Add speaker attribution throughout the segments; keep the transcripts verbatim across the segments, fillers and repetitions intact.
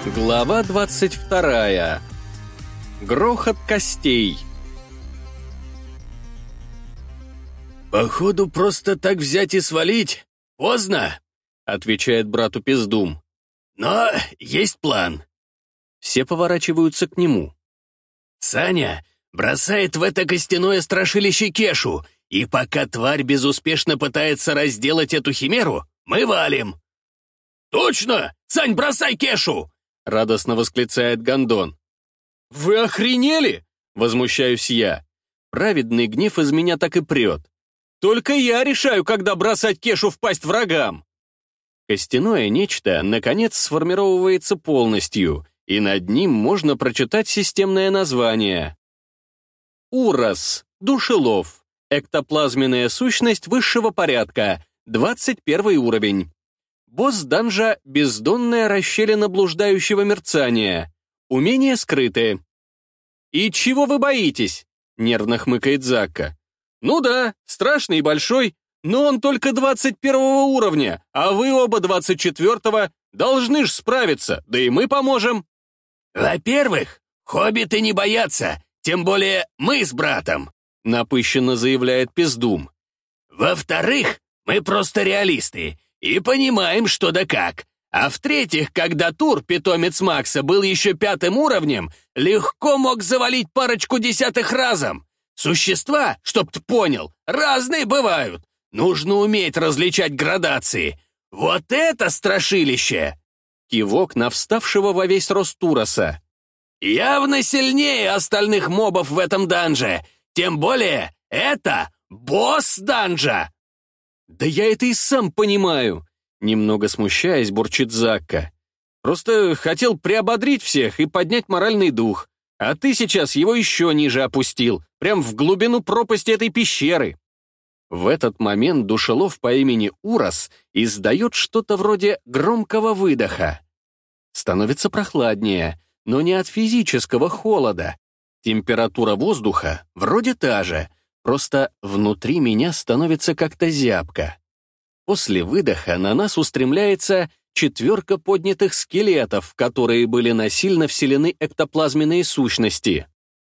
Speaker 1: Глава двадцать вторая. Грохот костей.
Speaker 2: «Походу, просто так взять и свалить поздно», — отвечает брату Пиздум. «Но есть план».
Speaker 1: Все поворачиваются к нему.
Speaker 2: «Саня бросает в это костяное страшилище Кешу, и пока тварь безуспешно пытается разделать эту химеру, мы валим». «Точно! Сань, бросай Кешу!» — радостно восклицает Гондон.
Speaker 1: «Вы охренели?» — возмущаюсь я. Праведный гнев из меня так и прет. Только я решаю, когда бросать Кешу в пасть врагам. Костяное нечто, наконец, сформировывается полностью, и над ним можно прочитать системное название. Урос, душелов, эктоплазменная сущность высшего порядка, двадцать первый уровень. Босс данжа — бездонная расщелина блуждающего мерцания. Умения скрыты. «И чего вы боитесь?» — нервно хмыкает Закка. «Ну да, страшный и большой, но он только двадцать первого уровня, а вы оба двадцать четвёртого, должны ж справиться, да и мы поможем».
Speaker 2: «Во-первых, хоббиты не боятся, тем более мы с братом», — напыщенно заявляет Пиздум. «Во-вторых, мы просто реалисты и понимаем, что да как. А в-третьих, когда Тур, питомец Макса, был еще пятым уровнем, легко мог завалить парочку десятых разом. Существа, чтоб ты понял, разные бывают. Нужно уметь различать градации. Вот это страшилище!»
Speaker 1: Кивок на вставшего во весь рост Туроса.
Speaker 2: «Явно сильнее остальных мобов в этом данже. Тем более, это босс данжа!»
Speaker 1: «Да я это и сам понимаю!» Немного смущаясь, бурчит Закка. «Просто хотел приободрить всех и поднять моральный дух. А ты сейчас его еще ниже опустил, прям в глубину пропасти этой пещеры». В этот момент душелов по имени Урос издает что-то вроде громкого выдоха. Становится прохладнее, но не от физического холода. Температура воздуха вроде та же, просто внутри меня становится как-то зябко. После выдоха на нас устремляется четверка поднятых скелетов, которые были насильно вселены эктоплазменные сущности.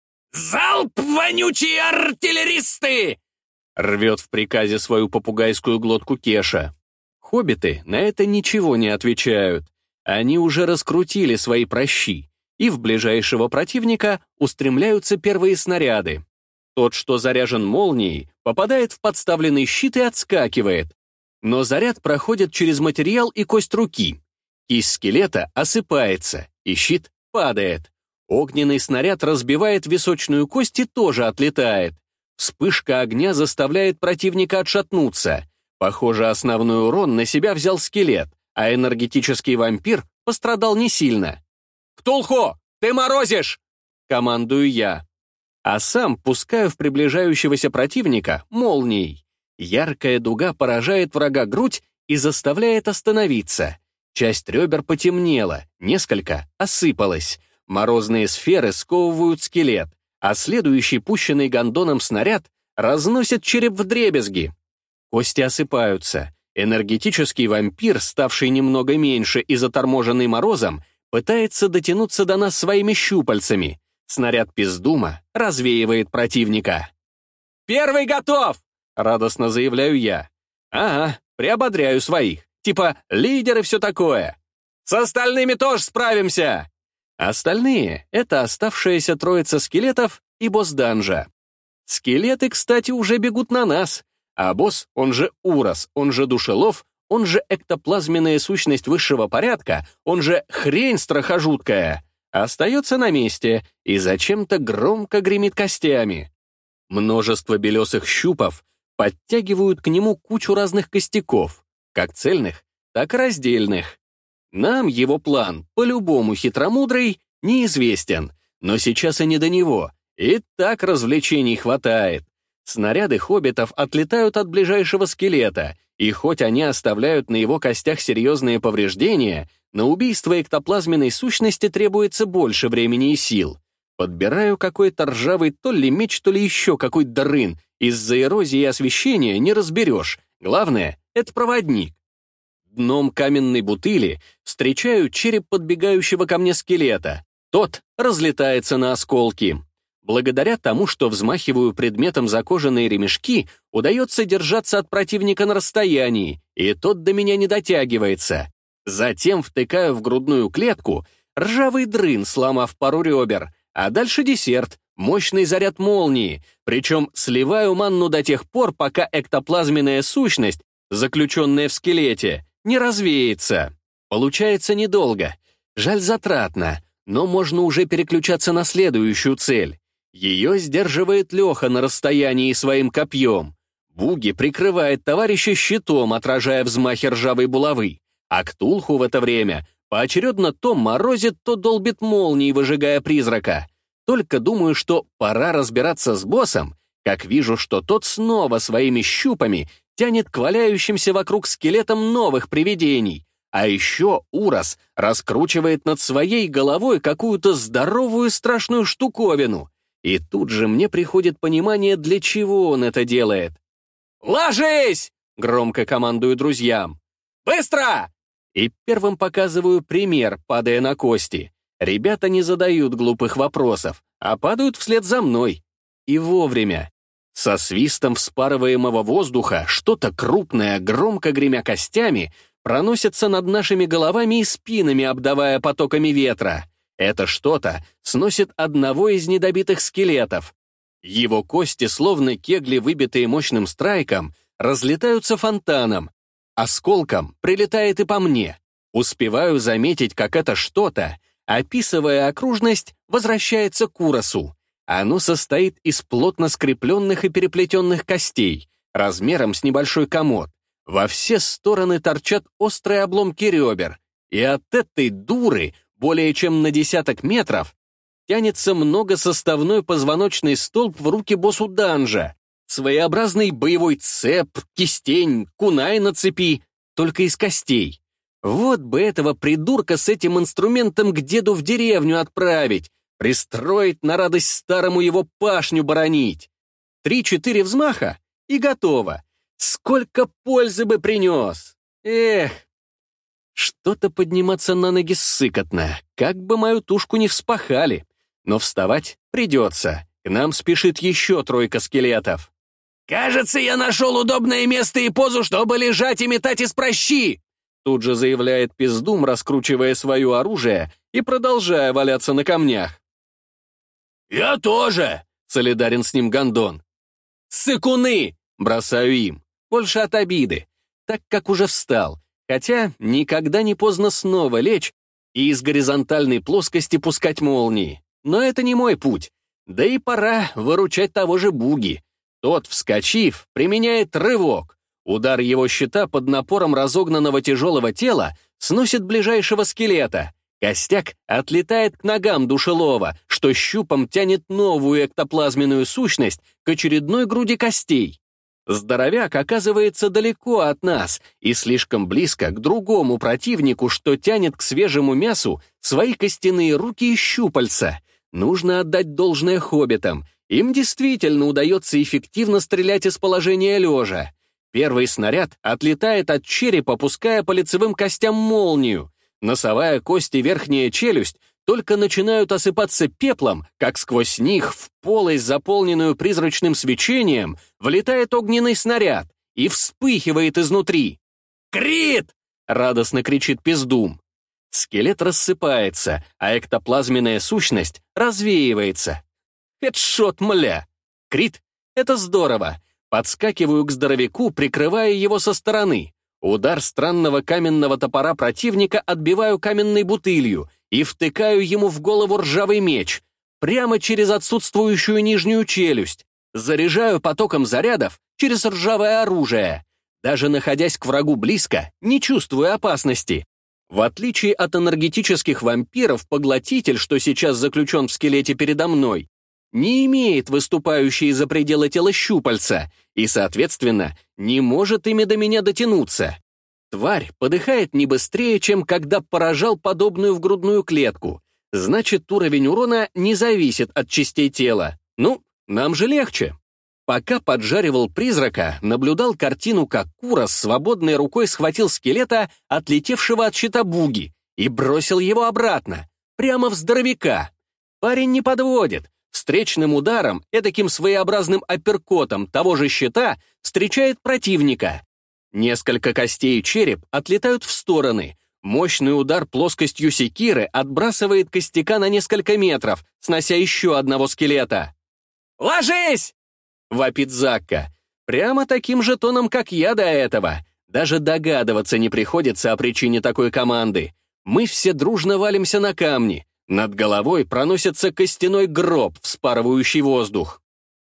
Speaker 2: «Залп, вонючие артиллеристы!»
Speaker 1: Рвет в приказе свою попугайскую глотку Кеша. Хоббиты на это ничего не отвечают. Они уже раскрутили свои пращи, и в ближайшего противника устремляются первые снаряды. Тот, что заряжен молнией, попадает в подставленный щит и отскакивает. Но заряд проходит через материал и кость руки. Кисть скелета осыпается, и щит падает. Огненный снаряд разбивает височную кость и тоже отлетает. Вспышка огня заставляет противника отшатнуться. Похоже, основной урон на себя взял скелет, а энергетический вампир пострадал не сильно. «Ктулху, ты морозишь!» — командую я. А сам пускаю в приближающегося противника молнией. Яркая дуга поражает врага грудь и заставляет остановиться. Часть ребер потемнела, несколько осыпалось. Морозные сферы сковывают скелет, а следующий пущенный гондоном снаряд разносит череп вдребезги. Кости осыпаются. Энергетический вампир, ставший немного меньше и заторможенный морозом, пытается дотянуться до нас своими щупальцами. Снаряд Пиздума развеивает противника. «Первый готов!» — радостно заявляю я. «Ага, приободряю своих. Типа лидер и все такое. С остальными тоже справимся!» Остальные — это оставшаяся троица скелетов и босс данжа. Скелеты, кстати, уже бегут на нас, а босс, он же Урос, он же душелов, он же эктоплазменная сущность высшего порядка, он же хрень страхожуткая, остается на месте и зачем-то громко гремит костями. Множество белесых щупов подтягивают к нему кучу разных костяков, как цельных, так и раздельных. Нам его план, по-любому хитромудрый, неизвестен, но сейчас и не до него, и так развлечений хватает. Снаряды хоббитов отлетают от ближайшего скелета, и хоть они оставляют на его костях серьезные повреждения, на убийство эктоплазменной сущности требуется больше времени и сил. Подбираю какой-то ржавый то ли меч, то ли еще какой-то дрын. Из-за эрозии и освещения не разберешь. Главное — это проводник. Дном каменной бутыли встречаю череп подбегающего ко мне скелета. Тот разлетается на осколки. Благодаря тому, что взмахиваю предметом за кожаные ремешки, удается держаться от противника на расстоянии, и тот до меня не дотягивается. Затем втыкаю в грудную клетку ржавый дрын, сломав пару ребер, а дальше десерт, мощный заряд молнии, причем сливаю манну до тех пор, пока эктоплазменная сущность, заключенная в скелете, не развеется. Получается недолго. Жаль, затратно, но можно уже переключаться на следующую цель. Ее сдерживает Леха на расстоянии своим копьем. Буги прикрывает товарища щитом, отражая взмахи ржавой булавы, а Ктулху в это время поочередно то морозит, то долбит молнией, выжигая призрака. Только думаю, что пора разбираться с боссом, как вижу, что тот снова своими щупами тянет к валяющимся вокруг скелетам новых привидений. А еще Урос раскручивает над своей головой какую-то здоровую страшную штуковину. И тут же мне приходит понимание, для чего он это делает. «Ложись!» — громко командую друзьям. «Быстро!» И первым показываю пример, падая на кости. Ребята не задают глупых вопросов, а падают вслед за мной. И вовремя. Со свистом вспарываемого воздуха что-то крупное, громко гремя костями, проносится над нашими головами и спинами, обдавая потоками ветра. Это что-то сносит одного из недобитых скелетов. Его кости, словно кегли, выбитые мощным страйком, разлетаются фонтаном. Осколком прилетает и по мне. Успеваю заметить, как это что-то, описывая окружность, возвращается к Уросу. Оно состоит из плотно скрепленных и переплетенных костей, размером с небольшой комод. Во все стороны торчат острые обломки ребер, и от этой дуры более чем на десяток метров тянется многосоставной позвоночный столб в руки боссу данжа. Своеобразный боевой цеп, кистень, кунай на цепи, только из костей. Вот бы этого придурка с этим инструментом к деду в деревню отправить, пристроить на радость старому его пашню боронить. Три-четыре взмаха — и готово. Сколько пользы бы принес! Эх! Что-то подниматься на ноги ссыкотно, как бы мою тушку не вспахали. Но вставать придется. К нам спешит еще тройка скелетов.
Speaker 2: «Кажется, я нашел удобное место и позу, чтобы лежать и метать из прощи!»
Speaker 1: Тут же заявляет Пиздум, раскручивая свое оружие и продолжая валяться на камнях.
Speaker 2: «Я тоже!» —
Speaker 1: солидарен с ним Гондон. «Сыкуны!» — бросаю им. Больше от обиды, так как уже встал. Хотя никогда не поздно снова лечь и из горизонтальной плоскости пускать молнии. Но это не мой путь. Да и пора выручать того же Буги. Тот, вскочив, применяет рывок. Удар его щита под напором разогнанного тяжелого тела сносит ближайшего скелета. Костяк отлетает к ногам душелова, что щупом тянет новую эктоплазменную сущность к очередной груди костей. Здоровяк оказывается далеко от нас и слишком близко к другому противнику, что тянет к свежему мясу свои костяные руки и щупальца. Нужно отдать должное хоббитам. Им действительно удается эффективно стрелять из положения лежа. Первый снаряд отлетает от черепа, пуская по лицевым костям молнию. Носовая кость и верхняя челюсть только начинают осыпаться пеплом, как сквозь них в полость, заполненную призрачным свечением, влетает огненный снаряд и вспыхивает изнутри. «Крит!» — радостно кричит Пиздум. Скелет рассыпается, а эктоплазменная сущность развеивается. Хедшот, мля! Крит — это здорово. Подскакиваю к здоровяку, прикрывая его со стороны. Удар странного каменного топора противника отбиваю каменной бутылью и втыкаю ему в голову ржавый меч, прямо через отсутствующую нижнюю челюсть. Заряжаю потоком зарядов через ржавое оружие. Даже находясь к врагу близко, не чувствую опасности. В отличие от энергетических вампиров, поглотитель, что сейчас заключен в скелете передо мной, не имеет выступающие за пределы тела щупальца и, соответственно, не может ими до меня дотянуться. Тварь подыхает не быстрее, чем когда поражал подобную в грудную клетку. Значит, уровень урона не зависит от частей тела. Ну, нам же легче. Пока поджаривал призрака, наблюдал картину, как Курос свободной рукой схватил скелета, отлетевшего от щита Буги, и бросил его обратно, прямо в здоровяка. Парень не подводит. Встречным ударом, эдаким своеобразным апперкотом того же щита, встречает противника. Несколько костей и череп отлетают в стороны. Мощный удар плоскостью секиры отбрасывает костяка на несколько метров, снося еще одного скелета. «Ложись!» — вопит Закка. Прямо таким же тоном, как я до этого. Даже догадываться не приходится о причине такой команды. Мы все дружно валимся на камни. Над головой проносится костяной гроб, вспарывающий воздух.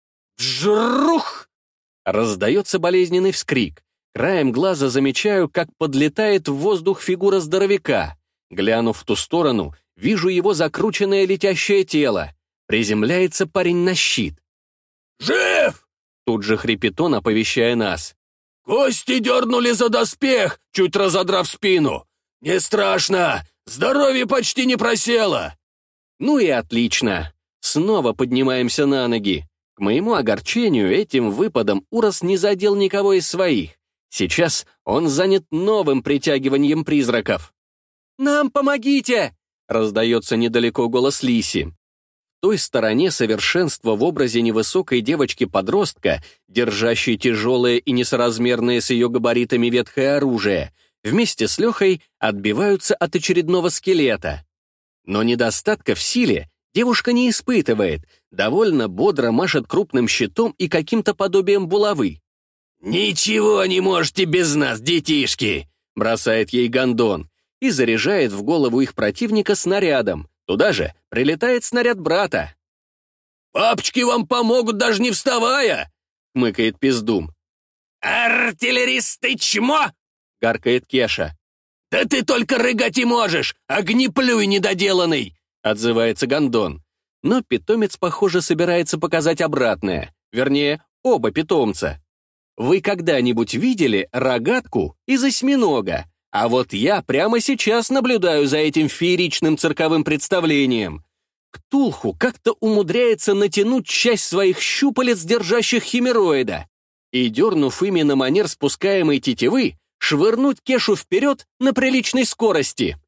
Speaker 1: «Жрух!» Раздается болезненный вскрик. Краем глаза замечаю, как подлетает в воздух фигура здоровяка. Глянув в ту сторону, вижу его закрученное летящее тело. Приземляется парень на щит.
Speaker 2: «Жив!»
Speaker 1: Тут же хрипит он, оповещая нас.
Speaker 2: «Кости дернули за доспех, чуть разодрав спину. Не страшно, здоровье почти не просело».
Speaker 1: Ну и отлично. Снова поднимаемся на ноги. К моему огорчению, этим выпадом Урос не задел никого из своих. Сейчас он занят новым притягиванием призраков. «Нам помогите!» — раздается недалеко голос Лиси. В той стороне совершенство в образе невысокой девочки-подростка, держащей тяжелое и несоразмерное с ее габаритами ветхое оружие, вместе с Лехой отбиваются от очередного скелета. Но недостатка в силе девушка не испытывает, довольно бодро машет крупным щитом и каким-то подобием булавы.
Speaker 2: «Ничего не можете без нас, детишки!»
Speaker 1: — бросает ей Гондон и заряжает в голову их противника снарядом. Туда же прилетает снаряд брата.
Speaker 2: «Папочки вам помогут, даже не вставая!»
Speaker 1: — хмыкает Пиздум.
Speaker 2: «Артиллеристы чмо!»
Speaker 1: — гаркает Кеша.
Speaker 2: «Да ты только рыгать и можешь, огнеплюй недоделанный!»
Speaker 1: — отзывается Гондон. Но питомец, похоже, собирается показать обратное. Вернее, оба питомца. Вы когда-нибудь видели рогатку из осьминога? А вот я прямо сейчас наблюдаю за этим фееричным цирковым представлением. Ктулху как-то умудряется натянуть часть своих щупалец, держащих химероида, и, дернув ими на манер спускаемой тетивы, швырнуть Кешу вперед на приличной скорости.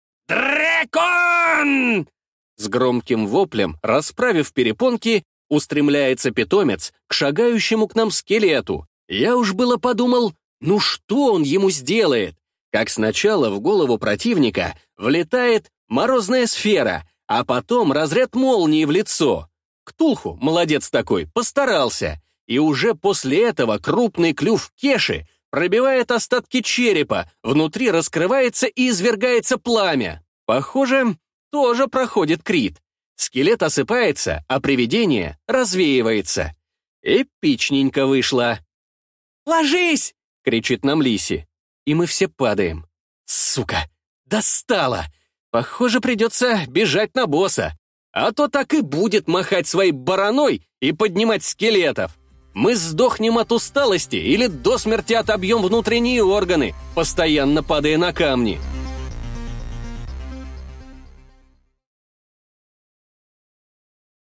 Speaker 2: «Дракон!»
Speaker 1: С громким воплем, расправив перепонки, устремляется питомец к шагающему к нам скелету. Я уж было подумал, ну что он ему сделает? Как сначала в голову противника влетает морозная сфера, а потом разряд молнии в лицо. Ктулху, молодец такой, постарался. И уже после этого крупный клюв Кеши пробивает остатки черепа, внутри раскрывается и извергается пламя. Похоже, тоже проходит крит. Скелет осыпается, а привидение развеивается. Эпичненько вышло. «Ложись!» — кричит нам Лиси. И мы все падаем. Сука, достала! Похоже, придется бежать на босса. А то так и будет махать своей бараной и поднимать скелетов. Мы сдохнем от усталости или до смерти отобьем внутренние органы, постоянно падая на камни.